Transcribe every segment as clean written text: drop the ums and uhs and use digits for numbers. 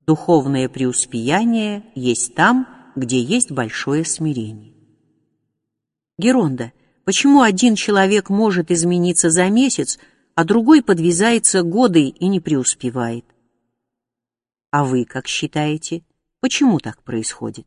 Духовное преуспеяние есть там, где есть большое смирение. Геронда, почему один человек может измениться за месяц, а другой подвязается годы и не преуспевает? А вы как считаете, почему так происходит?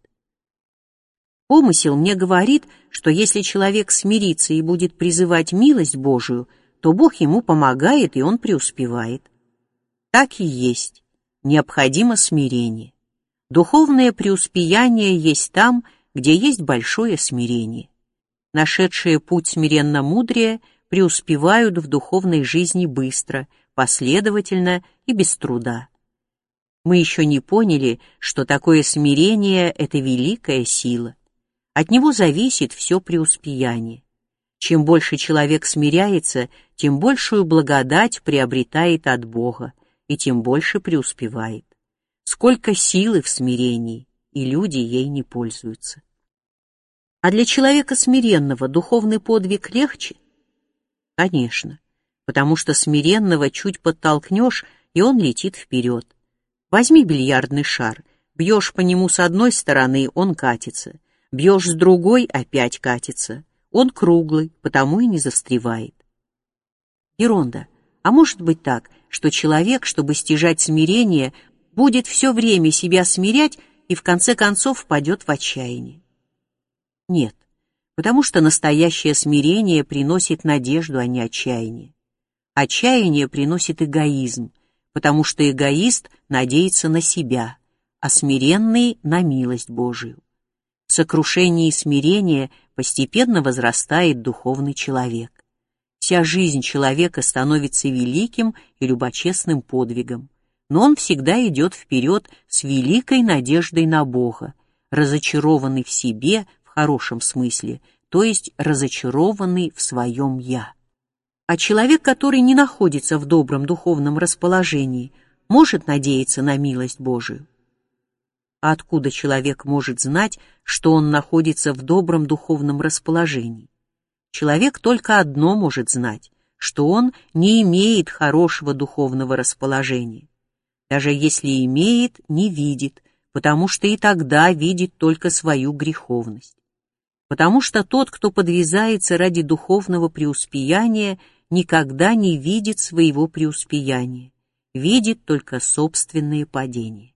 Помысел мне говорит, что если человек смирится и будет призывать милость Божию, то Бог ему помогает, и он преуспевает. Так и есть. Необходимо смирение. Духовное преуспеяние есть там, где есть большое смирение. Нашедшие путь смиренно-мудрее преуспевают в духовной жизни быстро, последовательно и без труда. Мы еще не поняли, что такое смирение — это великая сила. От него зависит все преуспеяние. Чем больше человек смиряется, тем большую благодать приобретает от Бога, и тем больше преуспевает. Сколько силы в смирении, и люди ей не пользуются. А для человека смиренного духовный подвиг легче? Конечно, потому что смиренного чуть подтолкнешь, и он летит вперед. Возьми бильярдный шар, бьешь по нему с одной стороны, он катится, бьешь с другой, опять катится. Он круглый, потому и не застревает. Геронда, а может быть так, что человек, чтобы стяжать смирение, будет все время себя смирять и в конце концов впадет в отчаяние? Нет, потому что настоящее смирение приносит надежду, а не отчаяние. Отчаяние приносит эгоизм, потому что эгоист надеется на себя, а смиренный — на милость Божию. В сокрушении смирения постепенно возрастает духовный человек. Вся жизнь человека становится великим и любочестным подвигом, но он всегда идет вперед с великой надеждой на Бога, разочарованный в себе в хорошем смысле, то есть разочарованный в своем «я». А человек, который не находится в добром духовном расположении, может надеяться на милость Божию. А откуда человек может знать, что он находится в добром духовном расположении? Человек только одно может знать, что он не имеет хорошего духовного расположения. Даже если имеет, не видит, потому что и тогда видит только свою греховность. Потому что тот, кто подвязается ради духовного преуспеяния, никогда не видит своего преуспеяния, видит только собственные падения.